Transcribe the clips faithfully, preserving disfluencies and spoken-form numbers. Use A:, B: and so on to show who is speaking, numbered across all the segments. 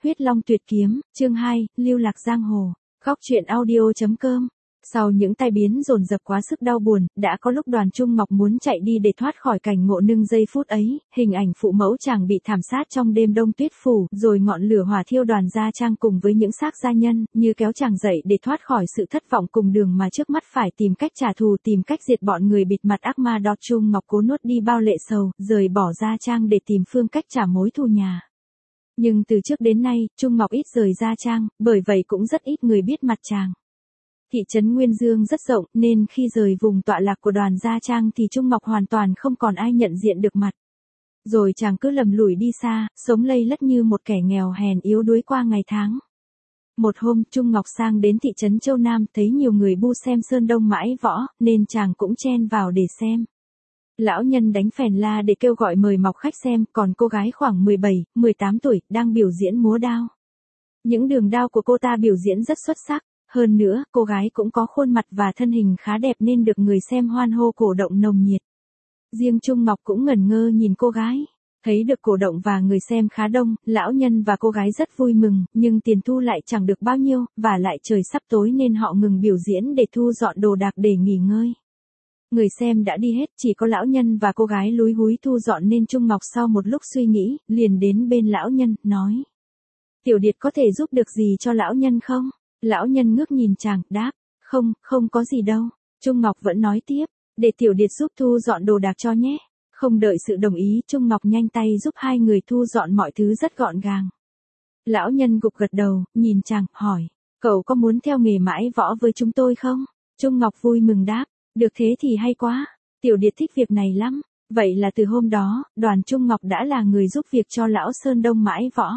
A: Huyết Long Tuyệt Kiếm, chương hai, Lưu Lạc Giang Hồ. Góc truyện audio chấm com. Sau những tai biến dồn dập quá sức đau buồn, đã có lúc Đoàn Trung Ngọc muốn chạy đi để thoát khỏi cảnh ngộ nưng giây phút ấy, hình ảnh phụ mẫu chàng bị thảm sát trong đêm đông tuyết phủ, rồi ngọn lửa hỏa thiêu Đoàn gia trang cùng với những xác gia nhân, như kéo chàng dậy để thoát khỏi sự thất vọng cùng đường mà trước mắt phải tìm cách trả thù, tìm cách diệt bọn người bịt mặt ác ma đó. Trung Ngọc cố nuốt đi bao lệ sầu, rời bỏ gia trang để tìm phương cách trả mối thù nhà. Nhưng từ trước đến nay, Trung Ngọc ít rời gia trang, bởi vậy cũng rất ít người biết mặt chàng. Thị trấn Nguyên Dương rất rộng, nên khi rời vùng tọa lạc của Đoàn gia trang thì Trung Ngọc hoàn toàn không còn ai nhận diện được mặt. Rồi chàng cứ lầm lũi đi xa, sống lây lất như một kẻ nghèo hèn yếu đuối qua ngày tháng. Một hôm, Trung Ngọc sang đến thị trấn Châu Nam, thấy nhiều người bu xem sơn đông mãi võ, nên chàng cũng chen vào để xem. Lão nhân đánh phèn la để kêu gọi mời mọc khách xem, còn cô gái khoảng mười bảy, mười tám tuổi, đang biểu diễn múa đao. Những đường đao của cô ta biểu diễn rất xuất sắc, hơn nữa, cô gái cũng có khuôn mặt và thân hình khá đẹp nên được người xem hoan hô cổ động nồng nhiệt. Riêng Trung Ngọc cũng ngẩn ngơ nhìn cô gái. Thấy được cổ động và người xem khá đông, lão nhân và cô gái rất vui mừng, nhưng tiền thu lại chẳng được bao nhiêu, và lại trời sắp tối nên họ ngừng biểu diễn để thu dọn đồ đạc để nghỉ ngơi. Người xem đã đi hết, chỉ có lão nhân và cô gái lúi húi thu dọn nên Trung Ngọc sau một lúc suy nghĩ, liền đến bên lão nhân, nói. Tiểu Điệt có thể giúp được gì cho lão nhân không? Lão nhân ngước nhìn chàng, đáp, không, không có gì đâu. Trung Ngọc vẫn nói tiếp, để Tiểu Điệt giúp thu dọn đồ đạc cho nhé. Không đợi sự đồng ý, Trung Ngọc nhanh tay giúp hai người thu dọn mọi thứ rất gọn gàng. Lão nhân gục gật đầu, nhìn chàng, hỏi, cậu có muốn theo nghề mãi võ với chúng tôi không? Trung Ngọc vui mừng đáp, được thế thì hay quá, Tiểu Điệt thích việc này lắm. Vậy là từ hôm đó, Đoàn Trung Ngọc đã là người giúp việc cho lão Sơn Đông mãi võ.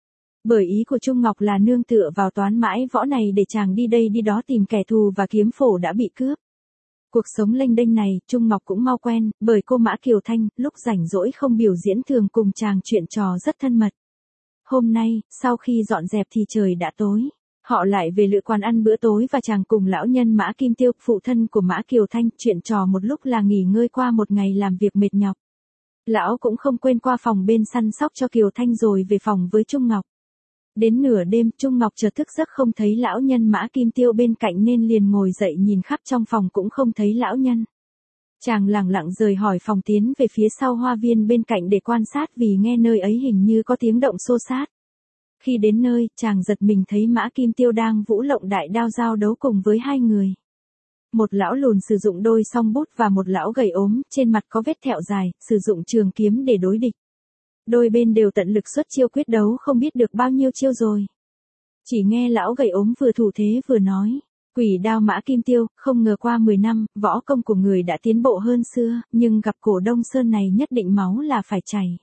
A: Bởi ý của Trung Ngọc là nương tựa vào toán mãi võ này để chàng đi đây đi đó tìm kẻ thù và kiếm phổ đã bị cướp. Cuộc sống lênh đênh này, Trung Ngọc cũng mau quen, bởi cô Mã Kiều Thanh, lúc rảnh rỗi không biểu diễn thường cùng chàng chuyện trò rất thân mật. Hôm nay, sau khi dọn dẹp thì trời đã tối. Họ lại về lựa quán ăn bữa tối và chàng cùng lão nhân Mã Kim Tiêu, phụ thân của Mã Kiều Thanh, chuyện trò một lúc là nghỉ ngơi qua một ngày làm việc mệt nhọc. Lão cũng không quên qua phòng bên săn sóc cho Kiều Thanh rồi về phòng với Trung Ngọc. Đến nửa đêm, Trung Ngọc chợt thức giấc không thấy lão nhân Mã Kim Tiêu bên cạnh nên liền ngồi dậy nhìn khắp trong phòng cũng không thấy lão nhân. Chàng lẳng lặng rời khỏi phòng tiến về phía sau hoa viên bên cạnh để quan sát vì nghe nơi ấy hình như có tiếng động xô xát. Khi đến nơi, chàng giật mình thấy Mã Kim Tiêu đang vũ lộng đại đao giao đấu cùng với hai người. Một lão lùn sử dụng đôi song bút và một lão gầy ốm, trên mặt có vết thẹo dài, sử dụng trường kiếm để đối địch. Đôi bên đều tận lực xuất chiêu quyết đấu không biết được bao nhiêu chiêu rồi. Chỉ nghe lão gầy ốm vừa thủ thế vừa nói, quỷ đao Mã Kim Tiêu, không ngờ qua mười năm, võ công của người đã tiến bộ hơn xưa, nhưng gặp cổ Đông Sơn này nhất định máu là phải chảy.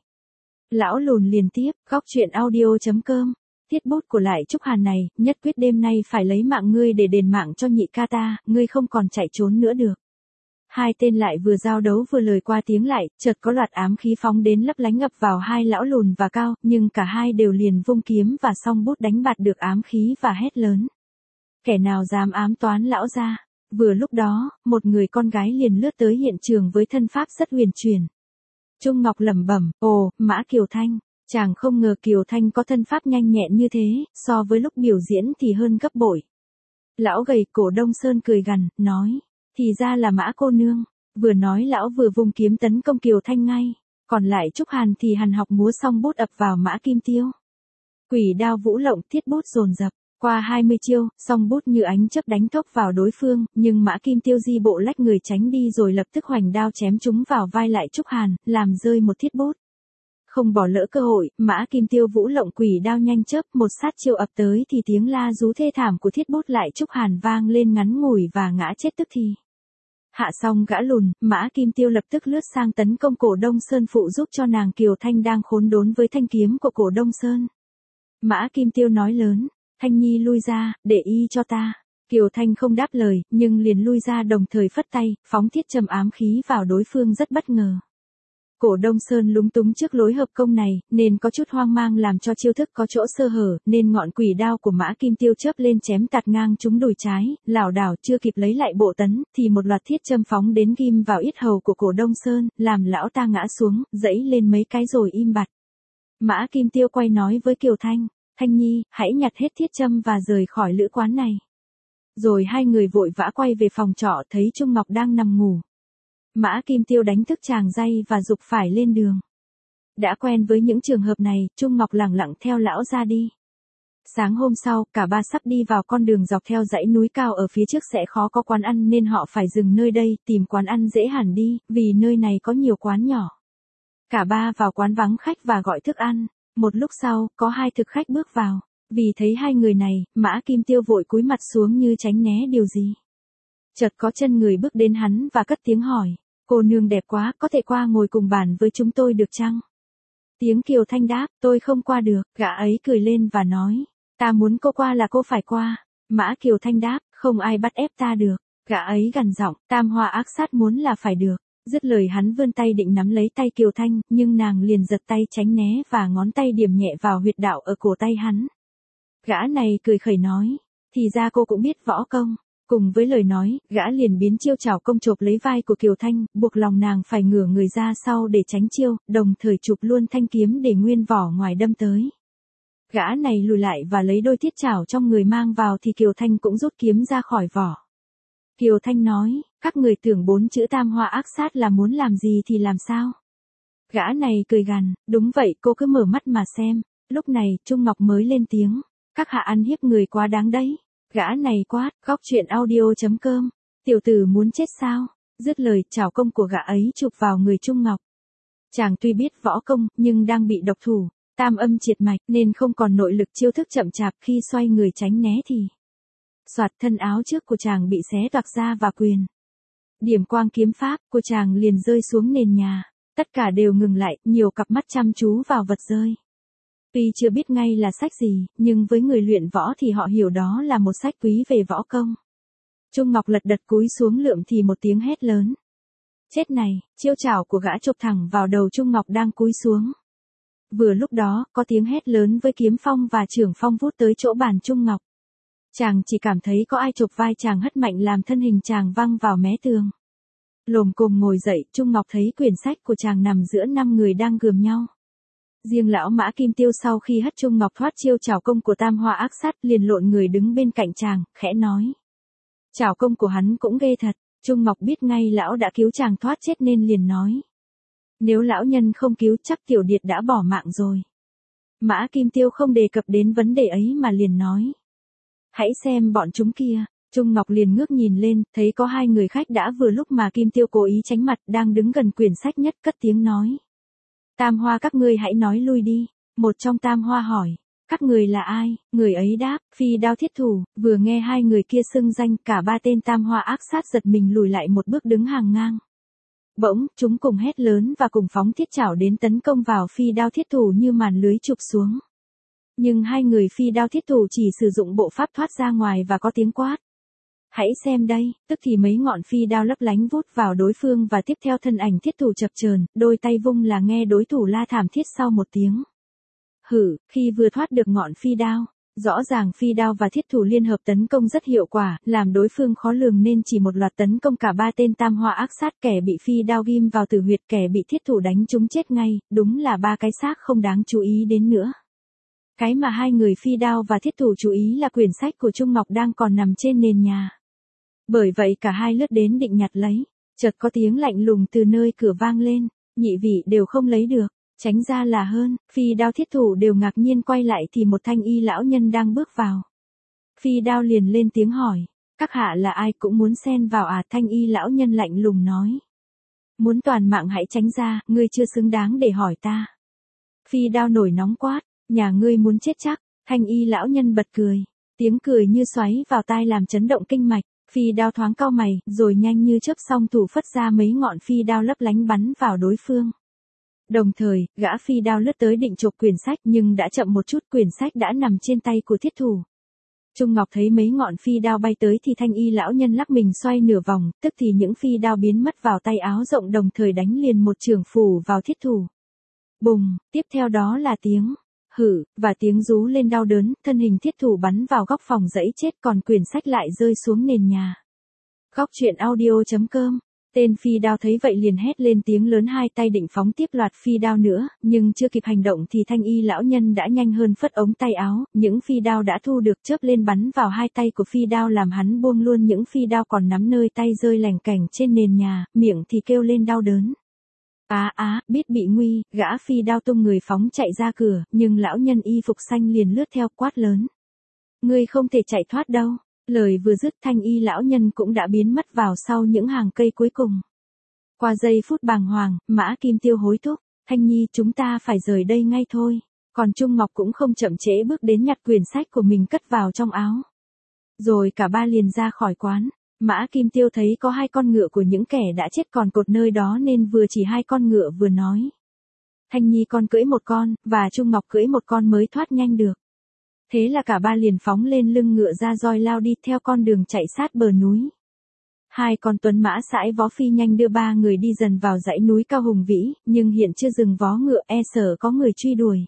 A: Lão lùn liền tiếp, góc truyện audio chấm com. Tiết bút của Lại Trúc Hàn này, nhất quyết đêm nay phải lấy mạng ngươi để đền mạng cho nhị ca ta, ngươi không còn chạy trốn nữa được. Hai tên lại vừa giao đấu vừa lời qua tiếng lại, chợt có loạt ám khí phóng đến lấp lánh ngập vào hai lão lùn và cao, nhưng cả hai đều liền vung kiếm và song bút đánh bạt được ám khí và hét lớn. Kẻ nào dám ám toán lão gia? Vừa lúc đó, một người con gái liền lướt tới hiện trường với thân pháp rất huyền chuyển. Trung Ngọc lẩm bẩm, ồ, Mã Kiều Thanh. Chàng không ngờ Kiều Thanh có thân pháp nhanh nhẹn như thế, so với lúc biểu diễn thì hơn gấp bội. Lão gầy cổ Đông Sơn cười gằn, nói. Thì ra là Mã cô nương. Vừa nói lão vừa vung kiếm tấn công Kiều Thanh ngay. Còn Lại Trúc Hàn thì hằn học múa song bút ập vào Mã Kim Tiêu. Quỷ đao vũ lộng, thiết bút dồn dập. Qua hai mươi chiêu, song bút như ánh chớp đánh thốc vào đối phương, nhưng Mã Kim Tiêu di bộ lách người tránh đi rồi lập tức hoành đao chém trúng vào vai Lại Trúc Hàn, làm rơi một thiết bút. Không bỏ lỡ cơ hội, Mã Kim Tiêu vũ lộng quỷ đao nhanh chớp, một sát chiêu ập tới thì tiếng la rú thê thảm của thiết bút Lại Trúc Hàn vang lên ngắn ngủi và ngã chết tức thì. Hạ xong gã lùn, Mã Kim Tiêu lập tức lướt sang tấn công cổ Đông Sơn phụ giúp cho nàng Kiều Thanh đang khốn đốn với thanh kiếm của cổ Đông Sơn. Mã Kim Tiêu nói lớn, Thanh Nhi lui ra, để y cho ta. Kiều Thanh không đáp lời, nhưng liền lui ra đồng thời phất tay, phóng thiết châm ám khí vào đối phương rất bất ngờ. Cổ Đông Sơn lúng túng trước lối hợp công này, nên có chút hoang mang làm cho chiêu thức có chỗ sơ hở, nên ngọn quỷ đao của Mã Kim Tiêu chớp lên chém tạt ngang trúng đùi trái, lảo đảo chưa kịp lấy lại bộ tấn, thì một loạt thiết châm phóng đến ghim vào yết hầu của cổ Đông Sơn, làm lão ta ngã xuống, dẫy lên mấy cái rồi im bặt. Mã Kim Tiêu quay nói với Kiều Thanh, Thanh Nhi, hãy nhặt hết thiết châm và rời khỏi lữ quán này. Rồi hai người vội vã quay về phòng trọ thấy Trung Ngọc đang nằm ngủ. Mã Kim Tiêu đánh thức chàng dây và giục phải lên đường. Đã quen với những trường hợp này, Trung Ngọc lẳng lặng theo lão ra đi. Sáng hôm sau, cả ba sắp đi vào con đường dọc theo dãy núi cao ở phía trước sẽ khó có quán ăn nên họ phải dừng nơi đây, tìm quán ăn dễ hẳn đi, vì nơi này có nhiều quán nhỏ. Cả ba vào quán vắng khách và gọi thức ăn. Một lúc sau, có hai thực khách bước vào. Vì thấy hai người này, Mã Kim Tiêu vội cúi mặt xuống như tránh né điều gì. Chợt có chân người bước đến hắn và cất tiếng hỏi. Cô nương đẹp quá, có thể qua ngồi cùng bàn với chúng tôi được chăng? Tiếng Kiều Thanh đáp, tôi không qua được. Gã ấy cười lên và nói. Ta muốn cô qua là cô phải qua. Mã Kiều Thanh đáp, không ai bắt ép ta được. Gã ấy gằn giọng, tam hoa ác sát muốn là phải được. Dứt lời hắn vươn tay định nắm lấy tay Kiều Thanh, nhưng nàng liền giật tay tránh né và ngón tay điểm nhẹ vào huyệt đạo ở cổ tay hắn. Gã này cười khẩy nói, thì ra cô cũng biết võ công. Cùng với lời nói, gã liền biến chiêu chảo công chộp lấy vai của Kiều Thanh, buộc lòng nàng phải ngửa người ra sau để tránh chiêu, đồng thời chụp luôn thanh kiếm để nguyên vỏ ngoài đâm tới. Gã này lùi lại và lấy đôi thiết chảo trong người mang vào thì Kiều Thanh cũng rút kiếm ra khỏi vỏ. Kiều Thanh nói, các người tưởng bốn chữ tam hoa ác sát là muốn làm gì thì làm sao? Gã này cười gằn, đúng vậy cô cứ mở mắt mà xem. Lúc này, Trung Ngọc mới lên tiếng, các hạ ăn hiếp người quá đáng đấy. Gã này quát, góc truyện audio chấm com, tiểu tử muốn chết sao? Dứt lời, chảo công của gã ấy chụp vào người Trung Ngọc. Chàng tuy biết võ công, nhưng đang bị độc thủ, tam âm triệt mạch nên không còn nội lực chiêu thức chậm chạp khi xoay người tránh né thì. Soạt thân áo trước của chàng bị xé toạc ra và quyền. Điểm quang kiếm pháp của chàng liền rơi xuống nền nhà. Tất cả đều ngừng lại, nhiều cặp mắt chăm chú vào vật rơi. Tuy chưa biết ngay là sách gì, nhưng với người luyện võ thì họ hiểu đó là một sách quý về võ công. Trung Ngọc lật đật cúi xuống lượm thì một tiếng hét lớn. Chết này, chiêu chảo của gã chộp thẳng vào đầu Trung Ngọc đang cúi xuống. Vừa lúc đó, có tiếng hét lớn với kiếm phong và chưởng phong vút tới chỗ bàn Trung Ngọc. Chàng chỉ cảm thấy có ai chộp vai chàng hất mạnh làm thân hình chàng văng vào mé tường. Lồm cồm ngồi dậy, Trung Ngọc thấy quyển sách của chàng nằm giữa năm người đang gườm nhau. Riêng lão Mã Kim Tiêu sau khi hất Trung Ngọc thoát chiêu chảo công của tam hoa ác sát liền lộn người đứng bên cạnh chàng, khẽ nói. Chảo công của hắn cũng ghê thật. Trung Ngọc biết ngay lão đã cứu chàng thoát chết nên liền nói. Nếu lão nhân không cứu chắc tiểu điệt đã bỏ mạng rồi. Mã Kim Tiêu không đề cập đến vấn đề ấy mà liền nói. Hãy xem bọn chúng kia. Trung Ngọc liền ngước nhìn lên, thấy có hai người khách đã vừa lúc mà Kim Tiêu cố ý tránh mặt đang đứng gần quyển sách nhất cất tiếng nói. Tam hoa các ngươi hãy nói lui đi. Một trong tam hoa hỏi. Các người là ai? Người ấy đáp, Phi Đao Thiết Thủ. Vừa nghe hai người kia xưng danh, cả ba tên tam hoa ác sát giật mình lùi lại một bước đứng hàng ngang. Bỗng, chúng cùng hét lớn và cùng phóng thiết chảo đến tấn công vào Phi Đao Thiết Thủ như màn lưới chụp xuống. Nhưng hai người Phi Đao Thiết Thủ chỉ sử dụng bộ pháp thoát ra ngoài và có tiếng quát. Hãy xem đây, tức thì mấy ngọn phi đao lấp lánh vút vào đối phương và tiếp theo thân ảnh Thiết Thủ chập chờn, đôi tay vung là nghe đối thủ la thảm thiết sau một tiếng. Hử, khi vừa thoát được ngọn phi đao, rõ ràng phi đao và Thiết Thủ liên hợp tấn công rất hiệu quả, làm đối phương khó lường nên chỉ một loạt tấn công cả ba tên tam hoa ác sát, kẻ bị phi đao ghim vào tử huyệt, kẻ bị Thiết Thủ đánh trúng chết ngay, đúng là ba cái xác không đáng chú ý đến nữa. Cái mà hai người Phi Đao và Thiết Thủ chú ý là quyển sách của Trung Ngọc đang còn nằm trên nền nhà. Bởi vậy cả hai lướt đến định nhặt lấy, chợt có tiếng lạnh lùng từ nơi cửa vang lên, nhị vị đều không lấy được, tránh ra là hơn. Phi Đao Thiết Thủ đều ngạc nhiên quay lại thì một thanh y lão nhân đang bước vào. Phi Đao liền lên tiếng hỏi, các hạ là ai cũng muốn xen vào à? Thanh y lão nhân lạnh lùng nói. Muốn toàn mạng hãy tránh ra, ngươi chưa xứng đáng để hỏi ta. Phi Đao nổi nóng quát. Nhà ngươi muốn chết chắc. Thanh y lão nhân bật cười. Tiếng cười như xoáy vào tai làm chấn động kinh mạch. Phi Đao thoáng cau mày, rồi nhanh như chớp song thủ phất ra mấy ngọn phi đao lấp lánh bắn vào đối phương. Đồng thời, gã Phi Đao lướt tới định chộp quyển sách nhưng đã chậm một chút, quyển sách đã nằm trên tay của Thiết Thủ. Trung Ngọc thấy mấy ngọn phi đao bay tới thì thanh y lão nhân lắc mình xoay nửa vòng, tức thì những phi đao biến mất vào tay áo rộng, đồng thời đánh liền một chưởng phủ vào Thiết Thủ. Bùng, tiếp theo đó là tiếng hử, và tiếng rú lên đau đớn, thân hình Thiết Thủ bắn vào góc phòng dẫy chết, còn quyển sách lại rơi xuống nền nhà. Góc truyện audio chấm com Tên phi đao thấy vậy liền hét lên tiếng lớn, hai tay định phóng tiếp loạt phi đao nữa, nhưng chưa kịp hành động thì thanh y lão nhân đã nhanh hơn phất ống tay áo, những phi đao đã thu được chớp lên bắn vào hai tay của phi đao làm hắn buông luôn những phi đao còn nắm nơi tay rơi lành cảnh trên nền nhà, miệng thì kêu lên đau đớn. Á á, biết bị nguy, gã phi đao tung người phóng chạy ra cửa, nhưng lão nhân y phục xanh liền lướt theo quát lớn. Ngươi không thể chạy thoát đâu. Lời vừa dứt thanh y lão nhân cũng đã biến mất vào sau những hàng cây cuối cùng. Qua giây phút bàng hoàng, Mã Kim Tiêu hối thúc, Thanh Nhi chúng ta phải rời đây ngay thôi. Còn Trung Ngọc cũng không chậm trễ bước đến nhặt quyển sách của mình cất vào trong áo. Rồi cả ba liền ra khỏi quán. Mã Kim Tiêu thấy có hai con ngựa của những kẻ đã chết còn cột nơi đó nên vừa chỉ hai con ngựa vừa nói. Thanh Nhi con cưỡi một con, và Trung Ngọc cưỡi một con mới thoát nhanh được. Thế là cả ba liền phóng lên lưng ngựa ra roi lao đi theo con đường chạy sát bờ núi. Hai con tuấn mã sải vó phi nhanh đưa ba người đi dần vào dãy núi cao hùng vĩ, nhưng hiện chưa dừng vó ngựa e sợ có người truy đuổi.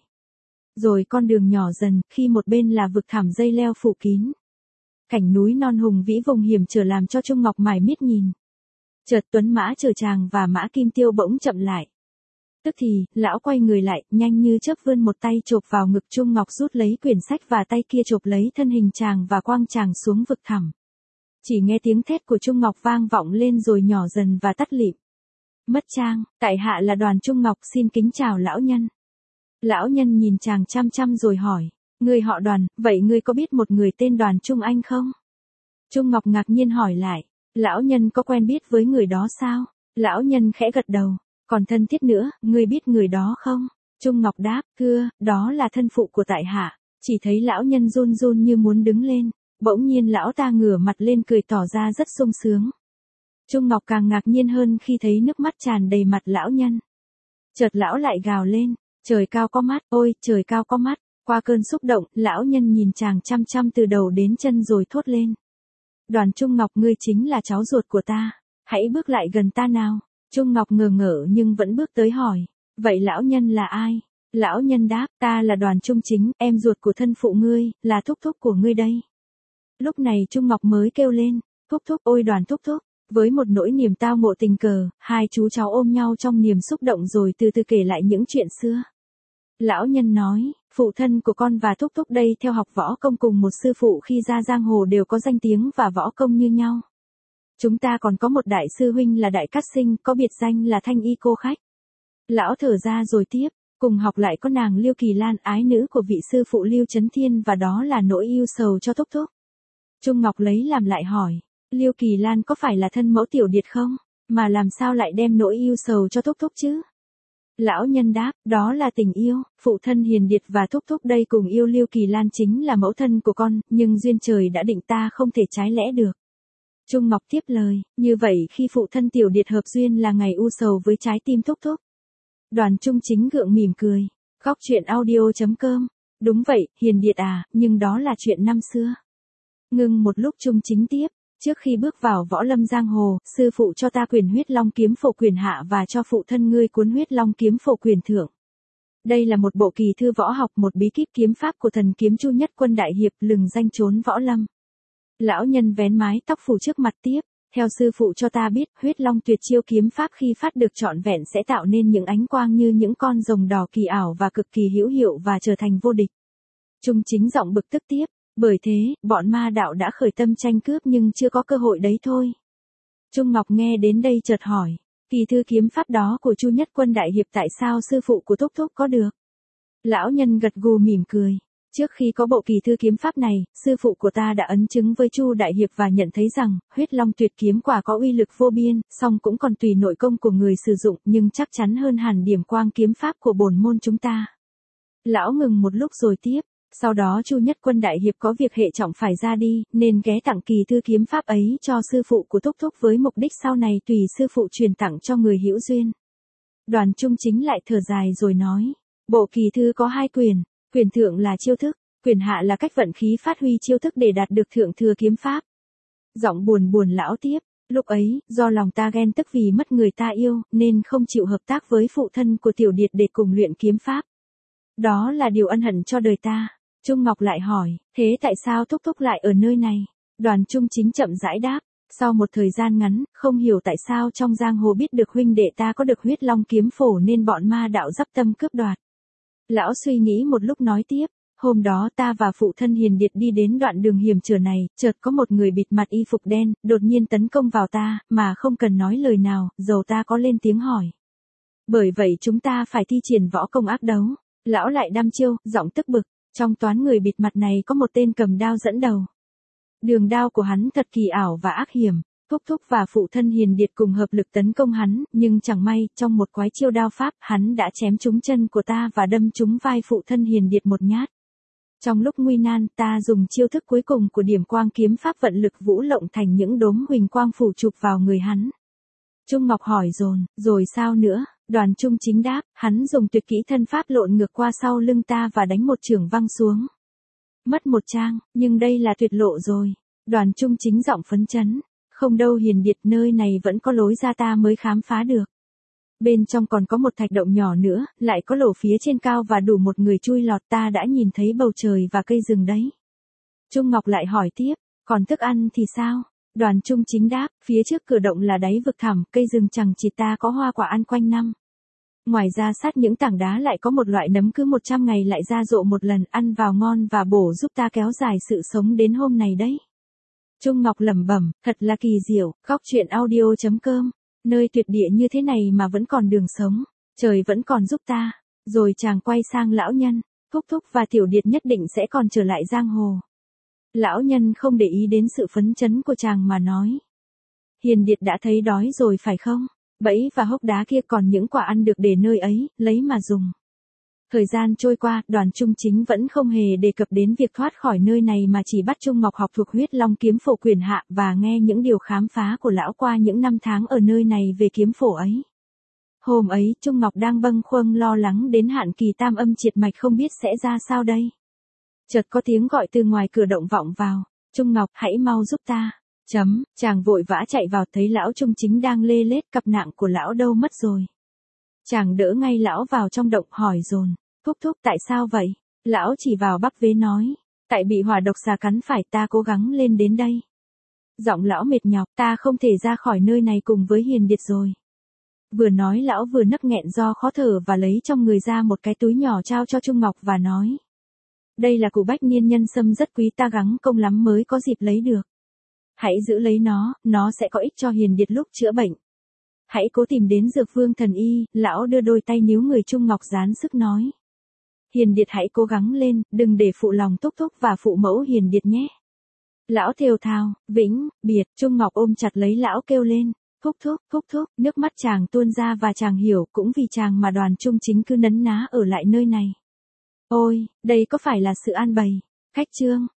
A: Rồi con đường nhỏ dần, khi một bên là vực thẳm dây leo phủ kín. Cảnh núi non hùng vĩ vùng hiểm trở làm cho Trung Ngọc mải miết nhìn. Chợt tuấn mã chở chàng và Mã Kim Tiêu bỗng chậm lại. Tức thì, lão quay người lại, nhanh như chớp vươn một tay chộp vào ngực Trung Ngọc rút lấy quyển sách và tay kia chộp lấy thân hình chàng và quăng chàng xuống vực thẳm. Chỉ nghe tiếng thét của Trung Ngọc vang vọng lên rồi nhỏ dần và tắt lịm. Mất trang, tại hạ là Đoàn Trung Ngọc xin kính chào lão nhân. Lão nhân nhìn chàng chăm chăm rồi hỏi, ngươi họ Đoàn, vậy ngươi có biết một người tên Đoàn Trung Anh không? Trung Ngọc ngạc nhiên hỏi lại, lão nhân có quen biết với người đó sao? Lão nhân khẽ gật đầu. Còn thân thiết nữa, ngươi biết người đó không? Trung Ngọc đáp, thưa, đó là thân phụ của tại hạ. Chỉ thấy lão nhân run run như muốn đứng lên. Bỗng nhiên lão ta ngửa mặt lên cười tỏ ra rất sung sướng. Trung Ngọc càng ngạc nhiên hơn khi thấy nước mắt tràn đầy mặt lão nhân. Chợt lão lại gào lên, trời cao có mắt, ôi, trời cao có mắt. Qua cơn xúc động, lão nhân nhìn chàng chăm chăm từ đầu đến chân rồi thốt lên. Đoàn Trung Ngọc, ngươi chính là cháu ruột của ta. Hãy bước lại gần ta nào. Trung Ngọc ngờ ngỡ nhưng vẫn bước tới hỏi, vậy lão nhân là ai? Lão nhân đáp, ta là Đoàn Trung Chính, em ruột của thân phụ ngươi, là thúc thúc của ngươi đây. Lúc này Trung Ngọc mới kêu lên, thúc thúc, ôi Đoàn thúc thúc. Với một nỗi niềm tao ngộ tình cờ, hai chú cháu ôm nhau trong niềm xúc động rồi từ từ kể lại những chuyện xưa. Lão nhân nói, phụ thân của con và thúc thúc đây theo học võ công cùng một sư phụ khi ra giang hồ đều có danh tiếng và võ công như nhau. Chúng ta còn có một đại sư huynh là Đại Cát Sinh, có biệt danh là Thanh Y cô khách. Lão thở ra rồi tiếp, cùng học lại có nàng Liêu Kỳ Lan, ái nữ của vị sư phụ Liêu Chấn Thiên, và đó là nỗi ưu sầu cho thúc thúc. Trung Ngọc lấy làm lại hỏi, Liêu Kỳ Lan có phải là thân mẫu Tiểu Điệt không? Mà làm sao lại đem nỗi ưu sầu cho thúc thúc chứ? Lão nhân đáp, đó là tình yêu, phụ thân Hiền Điệt và thúc thúc đây cùng yêu Liêu Kỳ Lan chính là mẫu thân của con, nhưng duyên trời đã định ta không thể trái lẽ được. Trung Ngọc tiếp lời, như vậy khi phụ thân Tiểu Điệt hợp duyên là ngày u sầu với trái tim thúc thúc. Đoàn Trung Chính gượng mỉm cười, khóc chuyện audio chấm com. Đúng vậy, Hiền Điệt à, nhưng đó là chuyện năm xưa. Ngưng một lúc Trung Chính tiếp, trước khi bước vào võ lâm giang hồ, sư phụ cho ta quyền Huyết Long kiếm phổ quyền hạ và cho phụ thân ngươi cuốn Huyết Long kiếm phổ quyền thượng. Đây là một bộ kỳ thư võ học, một bí kíp kiếm pháp của thần kiếm Chu Nhất Quân đại hiệp, lừng danh chốn võ lâm. Lão nhân vén mái tóc phủ trước mặt tiếp, theo sư phụ cho ta biết, Huyết Long tuyệt chiêu kiếm pháp khi phát được trọn vẹn sẽ tạo nên những ánh quang như những con rồng đỏ kỳ ảo và cực kỳ hữu hiệu và trở thành vô địch. Trung Chính giọng bực tức tiếp, bởi thế, bọn ma đạo đã khởi tâm tranh cướp nhưng chưa có cơ hội đấy thôi. Trung Ngọc nghe đến đây chợt hỏi, kỳ thư kiếm pháp đó của Chu Nhất Quân đại hiệp tại sao sư phụ của thúc thúc có được? Lão nhân gật gù mỉm cười. Trước khi có bộ kỳ thư kiếm pháp này, sư phụ của ta đã ấn chứng với Chu đại hiệp và nhận thấy rằng, Huyết Long tuyệt kiếm quả có uy lực vô biên, song cũng còn tùy nội công của người sử dụng, nhưng chắc chắn hơn hẳn điểm quang kiếm pháp của bổn môn chúng ta. Lão ngừng một lúc rồi tiếp, sau đó Chu Nhất Quân đại hiệp có việc hệ trọng phải ra đi, nên ghé tặng kỳ thư kiếm pháp ấy cho sư phụ của thúc thúc với mục đích sau này tùy sư phụ truyền tặng cho người hữu duyên. Đoàn Trung Chính lại thở dài rồi nói, bộ kỳ thư có hai quyền. Quyền thượng là chiêu thức, quyền hạ là cách vận khí phát huy chiêu thức để đạt được thượng thừa kiếm pháp. Giọng buồn buồn lão tiếp, lúc ấy, do lòng ta ghen tức vì mất người ta yêu, nên không chịu hợp tác với phụ thân của Tiểu Điệt để cùng luyện kiếm pháp. Đó là điều ân hận cho đời ta. Trung Ngọc lại hỏi, thế tại sao thúc thúc lại ở nơi này? Đoàn Trung Chính chậm rãi đáp, Sau một thời gian ngắn, không hiểu tại sao trong giang hồ biết được huynh đệ ta có được huyết long kiếm phổ nên bọn ma đạo dắp tâm cướp đoạt. Lão suy nghĩ một lúc nói tiếp, hôm đó ta và phụ thân Hiền Điệt đi đến đoạn đường hiểm trở này, chợt có một người bịt mặt y phục đen, đột nhiên tấn công vào ta, mà không cần nói lời nào, dầu ta có lên tiếng hỏi. Bởi vậy chúng ta phải thi triển võ công ác đấu. Lão lại đăm chiêu, giọng tức bực, trong toán người bịt mặt này có một tên cầm đao dẫn đầu. Đường đao của hắn thật kỳ ảo và ác hiểm, Thúc Thúc và phụ thân Hiền Điệt cùng hợp lực tấn công hắn, nhưng chẳng may, trong một quái chiêu đao pháp, hắn đã chém trúng chân của ta và đâm trúng vai phụ thân Hiền Điệt một nhát. Trong lúc nguy nan, ta dùng chiêu thức cuối cùng của điểm quang kiếm pháp vận lực vũ lộng thành những đốm huỳnh quang phủ chụp vào người hắn. Trung Ngọc hỏi dồn, rồi sao nữa? Đoàn Trung Chính đáp, hắn dùng tuyệt kỹ thân pháp lộn ngược qua sau lưng ta và đánh một chưởng văng xuống. Mất một trang, nhưng đây là tuyệt lộ rồi. Đoàn Trung Chính giọng phấn chấn, không đâu Hiền Điệt, nơi này vẫn có lối ra ta mới khám phá được. Bên trong còn có một thạch động nhỏ nữa, lại có lỗ phía trên cao và đủ một người chui lọt, ta đã nhìn thấy bầu trời và cây rừng đấy. Trung Ngọc lại hỏi tiếp, còn thức ăn thì sao? Đoàn Trung Chính đáp, phía trước cửa động là đáy vực thẳm, cây rừng chẳng chỉ ta có hoa quả ăn quanh năm. Ngoài ra sát những tảng đá lại có một loại nấm cứ một trăm ngày lại ra rộ một lần, ăn vào ngon và bổ giúp ta kéo dài sự sống đến hôm này đấy. Trung Ngọc lẩm bẩm, thật là kỳ diệu, góc truyện audio chấm com, nơi tuyệt địa như thế này mà vẫn còn đường sống, trời vẫn còn giúp ta. Rồi chàng quay sang lão nhân, Thúc Thúc và Tiểu Điệt nhất định sẽ còn trở lại giang hồ. Lão nhân không để ý đến sự phấn chấn của chàng mà nói. Hiền Điệt đã thấy đói rồi phải không? Bẫy và hốc đá kia còn những quả ăn được để nơi ấy, lấy mà dùng. Thời gian trôi qua, Đoàn Trung Chính vẫn không hề đề cập đến việc thoát khỏi nơi này mà chỉ bắt Trung Ngọc học thuộc huyết long kiếm phổ quyền hạ và nghe những điều khám phá của lão qua những năm tháng ở nơi này về kiếm phổ ấy. Hôm ấy, Trung Ngọc đang bâng khuâng lo lắng đến hạn kỳ tam âm triệt mạch không biết sẽ ra sao đây. Chợt có tiếng gọi từ ngoài cửa động vọng vào, Trung Ngọc hãy mau giúp ta. Chấm, chàng vội vã chạy vào thấy lão Trung Chính đang lê lết, cặp nạng của lão đâu mất rồi. Chàng đỡ ngay lão vào trong động hỏi dồn, Thúc Thúc tại sao vậy? Lão chỉ vào bắp vế nói, tại bị hỏa độc xà cắn phải, ta cố gắng lên đến đây. Giọng lão mệt nhọc, ta không thể ra khỏi nơi này cùng với Hiền Điệt rồi. Vừa nói lão vừa nấc nghẹn do khó thở và lấy trong người ra một cái túi nhỏ trao cho Trung Ngọc và nói. Đây là củ bách niên nhân sâm rất quý, ta gắng công lắm mới có dịp lấy được. Hãy giữ lấy nó, nó sẽ có ích cho Hiền Điệt lúc chữa bệnh. Hãy cố tìm đến dược vương thần y, lão đưa đôi tay níu người Trung Ngọc dán sức nói. Hiền Điệt hãy cố gắng lên, đừng để phụ lòng Thúc Thúc và phụ mẫu Hiền Điệt nhé. Lão thều thào, vĩnh, biệt, Trung Ngọc ôm chặt lấy lão kêu lên. Thúc Thúc, Thúc Thúc, nước mắt chàng tuôn ra và chàng hiểu cũng vì chàng mà Đoàn Trung Chính cứ nấn ná ở lại nơi này. Ôi, đây có phải là sự an bày, khách trương,